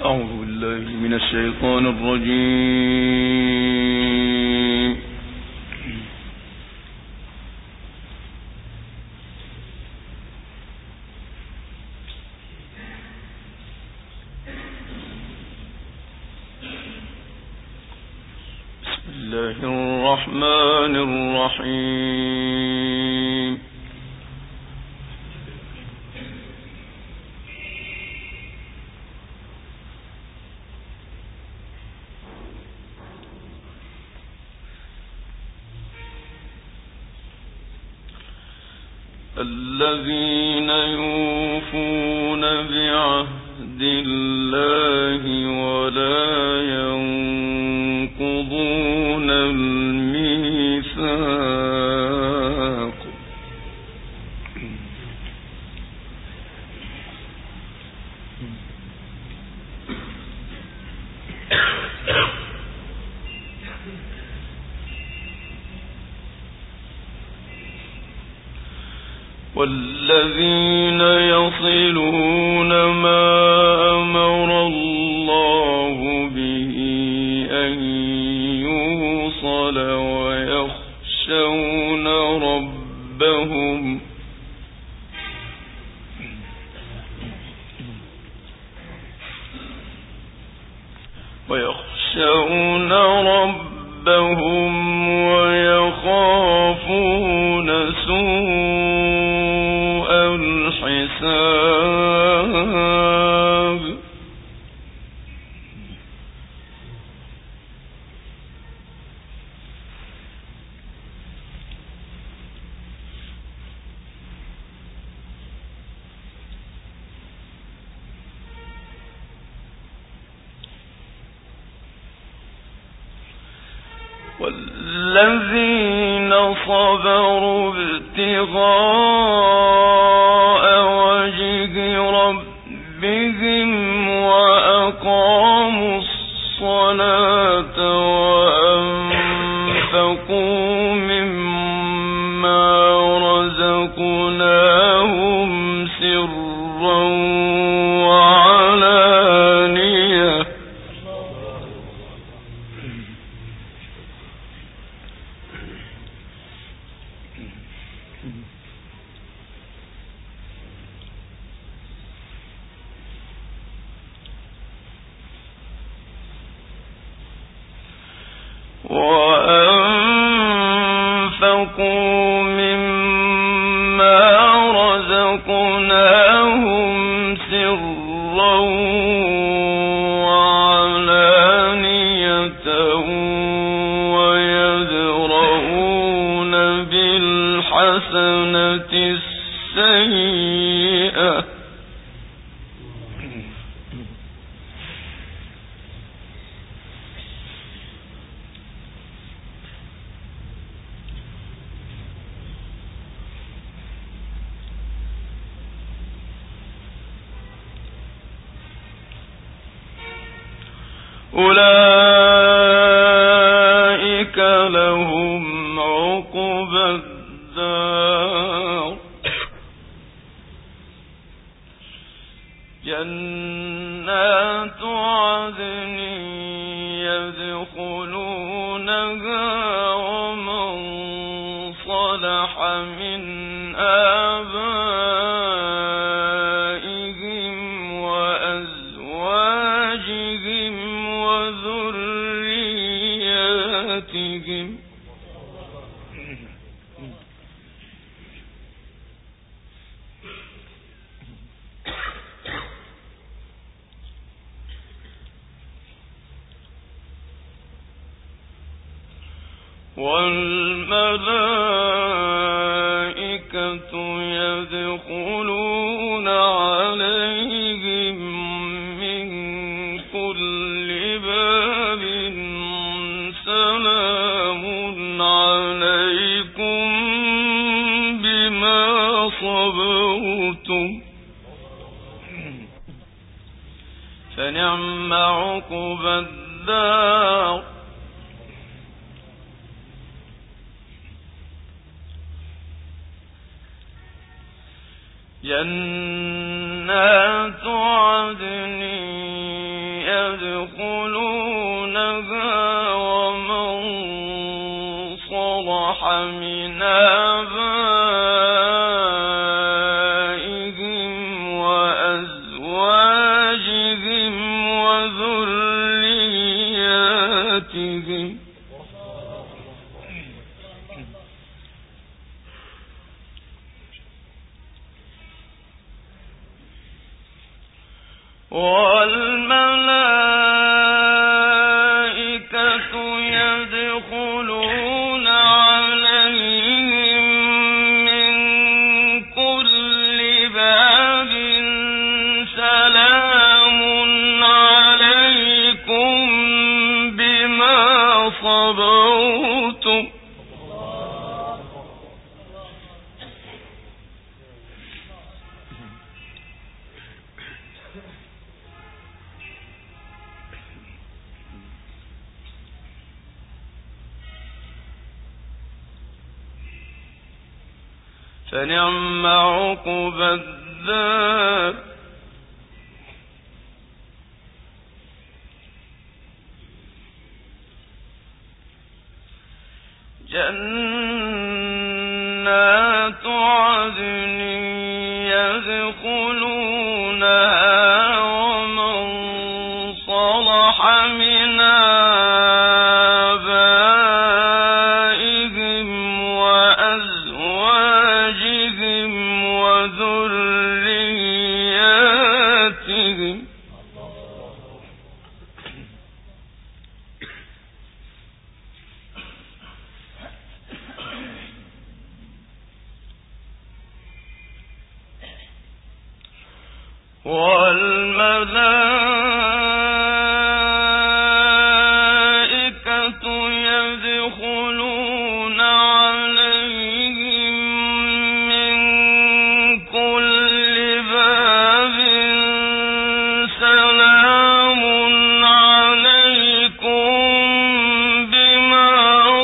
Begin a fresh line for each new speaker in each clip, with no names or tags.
أعوذ بالله من الشيطان الرجيم. بسم الله الرحمن الرحيم. الذين يوفون بعهد الله ولا ينقضون الميثاق. والذين يصلون ما أمر الله به أن يوصل ويخشون ربهم ويخافون سوء الحساب. والذين صبروا ابتغاء وجه ربهم وأقاموا الصلاة وأنفقوا مما رزقناهم سرا وعلانية. وأنفقوا مما رزقناهم سرا وعلانية ويدرؤون بالحسنة السيئة. أولئك لهم عقبى الدار. جنات عدن يدخلونها ومن صلح من آبائهم وأزواجهم وذرياتهم. والملائكة يدخلون عليهم من كل باب سلام عليكم بما صبرتم فنعم عقبى الدار. جنات عدن يدخلونها ومن صلح من آبائهم وأزواجهم وذرياتهم والملائكة يدخلون عليهم من كل باب سلام عليكم بما صبرتم فنعم عقبى الدار جنات عدن يدخلونها ومن صلح من آبائهم وأزواجهم وذرياتهم والملائكة يدخلون عليهم من كل باب سلام عليكم بما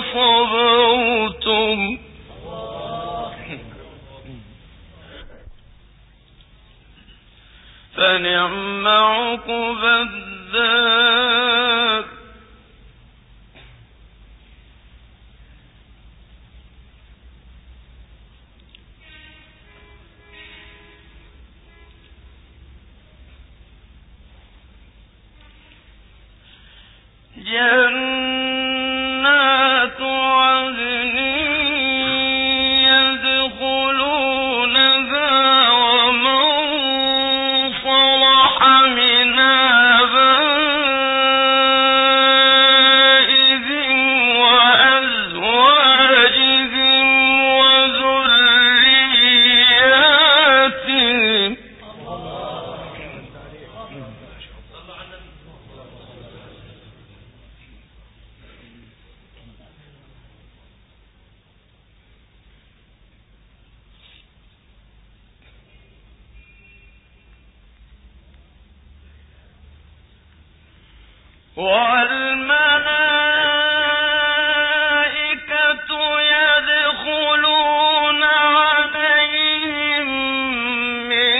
صبرتم فنعم عقبى الدار جنات عدن يدخلونها ومن صلح من آبائهم وأزواجهم وذرياتهم والملائكة يدخلون عليهم من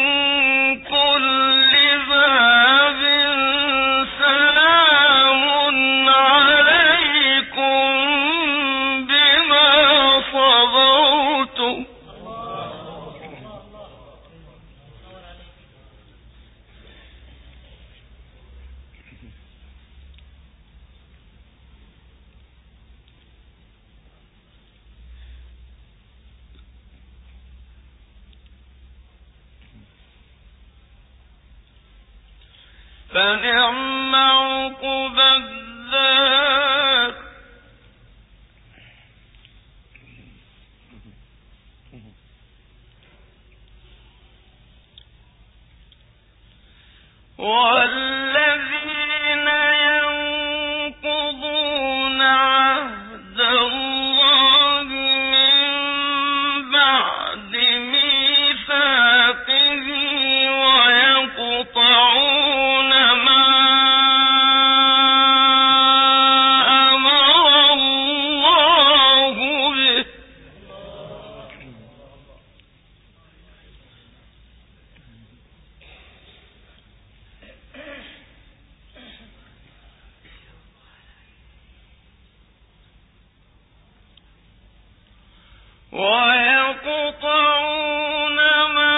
كل باب سلام عليكم بما صبرتم فنعم عقبى الدار والذين ينقضون عهد الله من بعد ميثاقه ويقطعون ما أمر الله به ويقطعون ما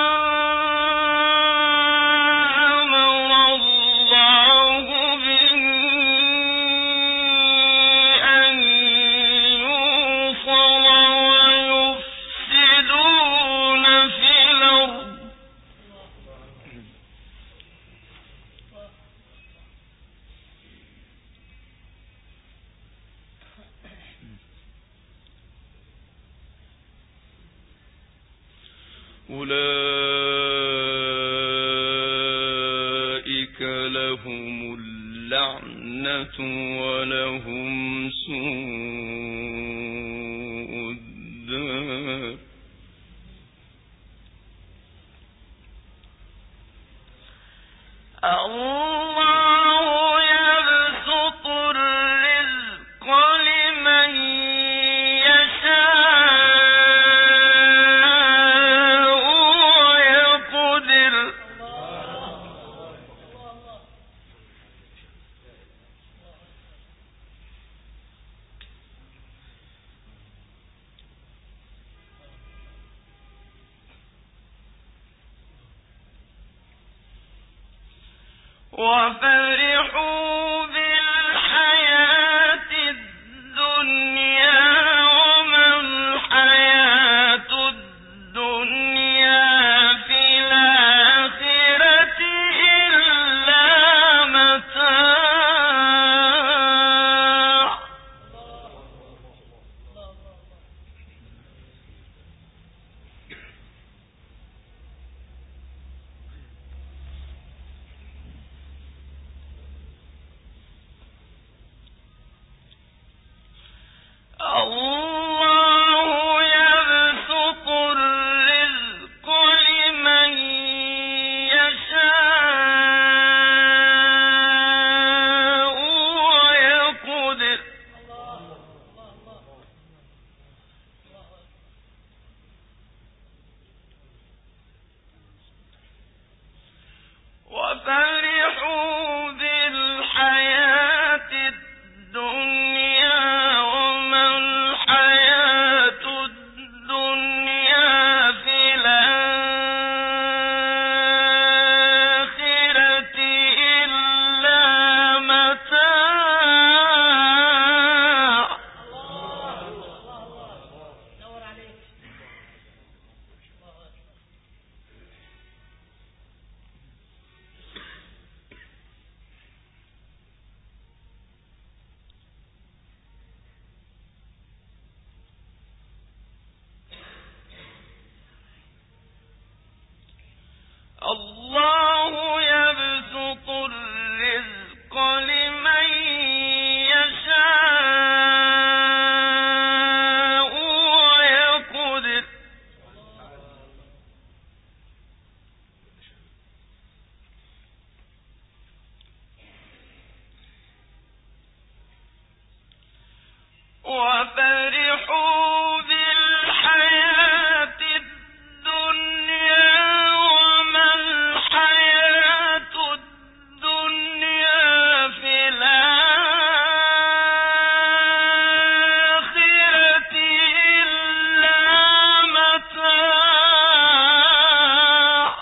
أمر الله به أن يوصل ويفسدون في الأرض أولئك لهم اللعنة ولهم سوء الدار الله يبسط الرزق لمن يشاء ويقدر وفرحوا بالحياة الدنيا وما الحياة الدنيا في الآخرة إلا متاع الله يبسط الرزق لمن يشاء ويقدر وفرحوا بالحياة الدنيا وما الحياة الدنيا في الآخرة إلا متاع الله يبسط الرزق لمن يشاء ويقدر وفرحوا بالحياة الدنيا وما الحياة الدنيا في الآخرة إلا متاع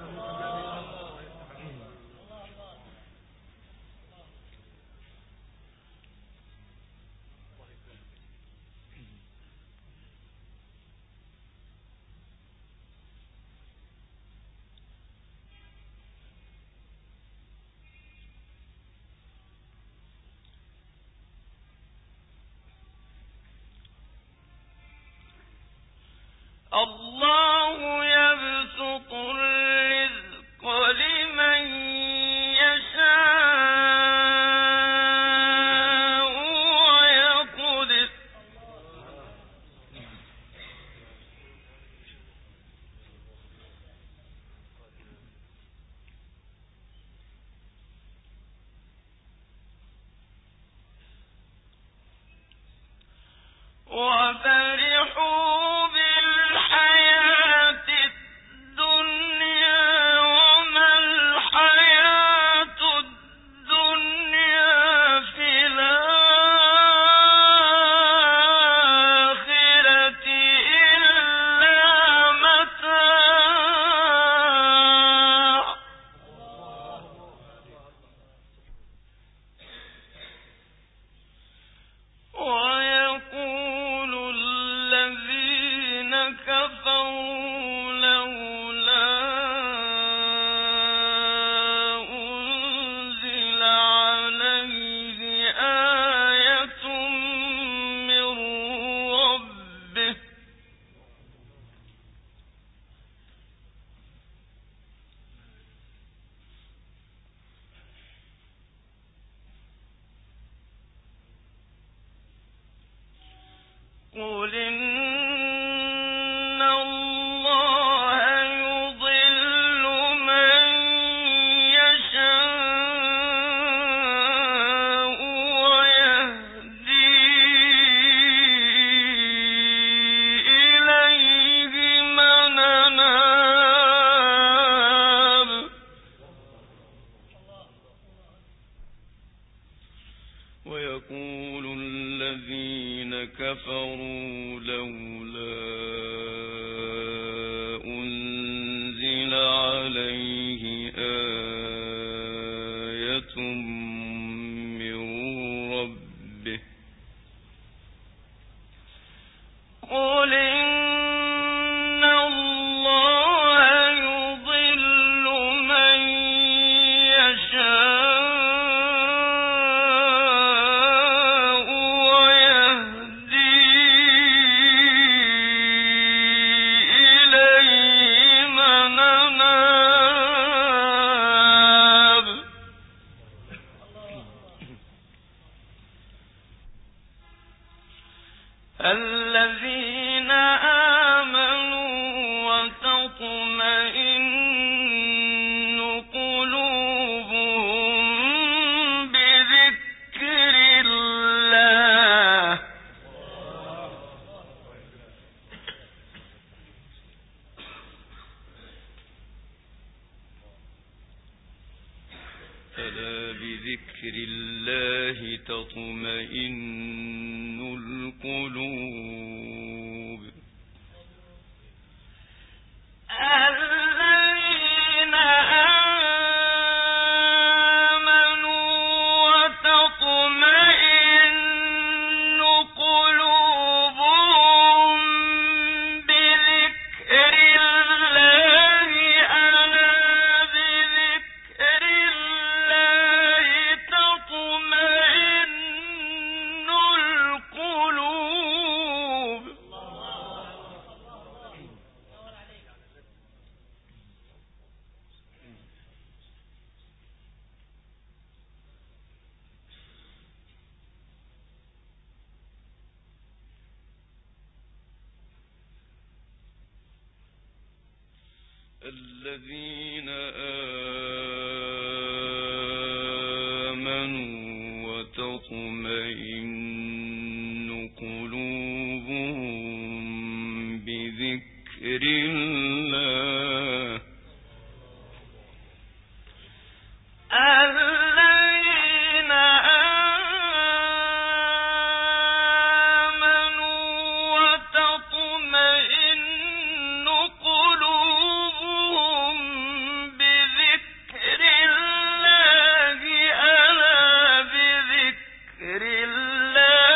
الله يبسط الرزق لمن يشاء ويقدر وفرحوا بالحياة الدنيا وما الحياة الدنيا في الآخرة إلا كفروا لولا أنزل عليه آية من ربه قل إن الله يضل من يشاء ويهدي إليه من أناب الذين آمنوا وتطمئن قلوبهم بذكر الله ألا بذكر الله تطمئن القلوب الذين آمنوا وتطمئن قلوبهم بذكر الله ألا بذكر الله تطمئن القلوب الذين آمنوا وتطمئن قلوبهم بذكر الله الذين آمنوا وتطمئن قلوبهم بذكر الله ألا بذكر الله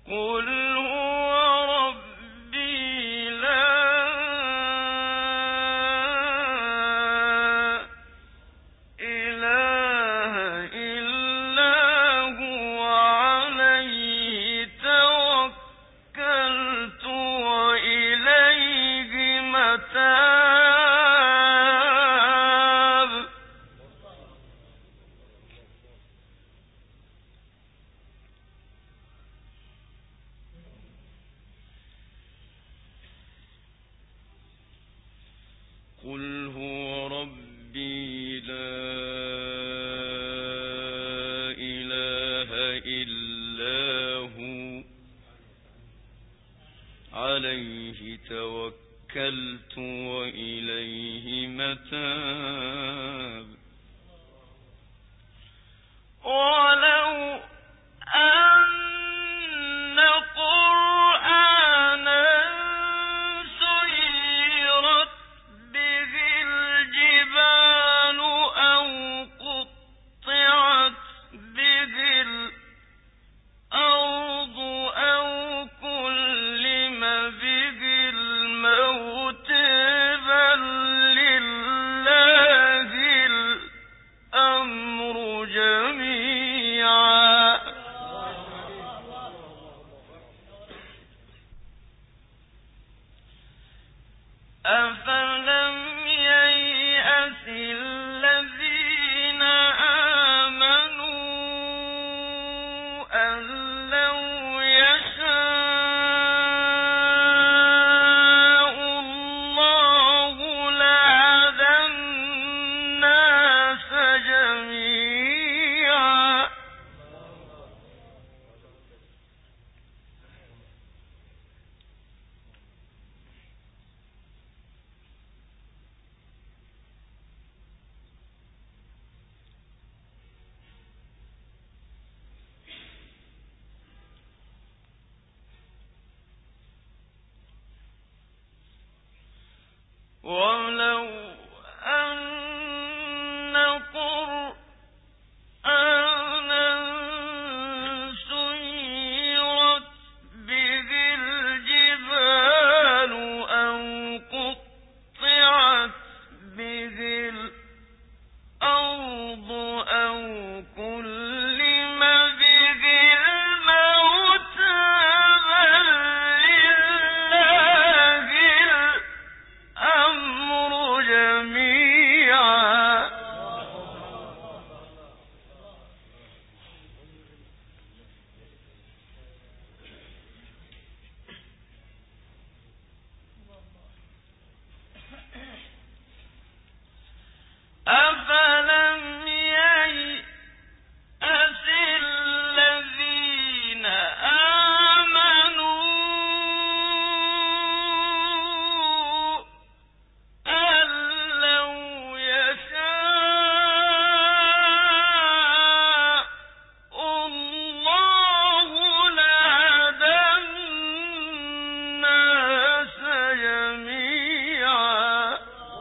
قل هو ربي لا إله إلا هو عليه توكلت وإليه متاب. قل هو ربي لا إله إلا هو عليه توكلت وإليه متاب. ولو أن قرآنا سيرت به الجبال أو قطعت به الأرض أو كلم به الموت بل لله الأمر جميعا. أفلم ييأس الذين آمنوا أن لو يشاء الله لهدى الناس جميعا. ولو أن قرآنا سيرت به الجبال أو قطعت به الأرض أو كلم به الموت بل لله الأمر جميعا. أفلم ييأس الذين آمنوا أن لو يشاء الله لهدى الناس جميعا.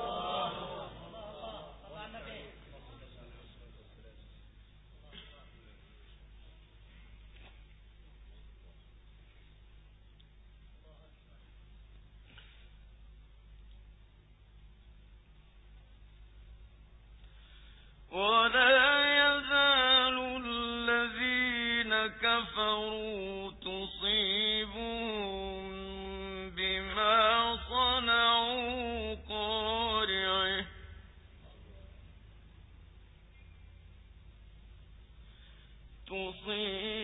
ولا يزال الذين كفروا تصيبهم بما صنعوا قارعة تصيبهم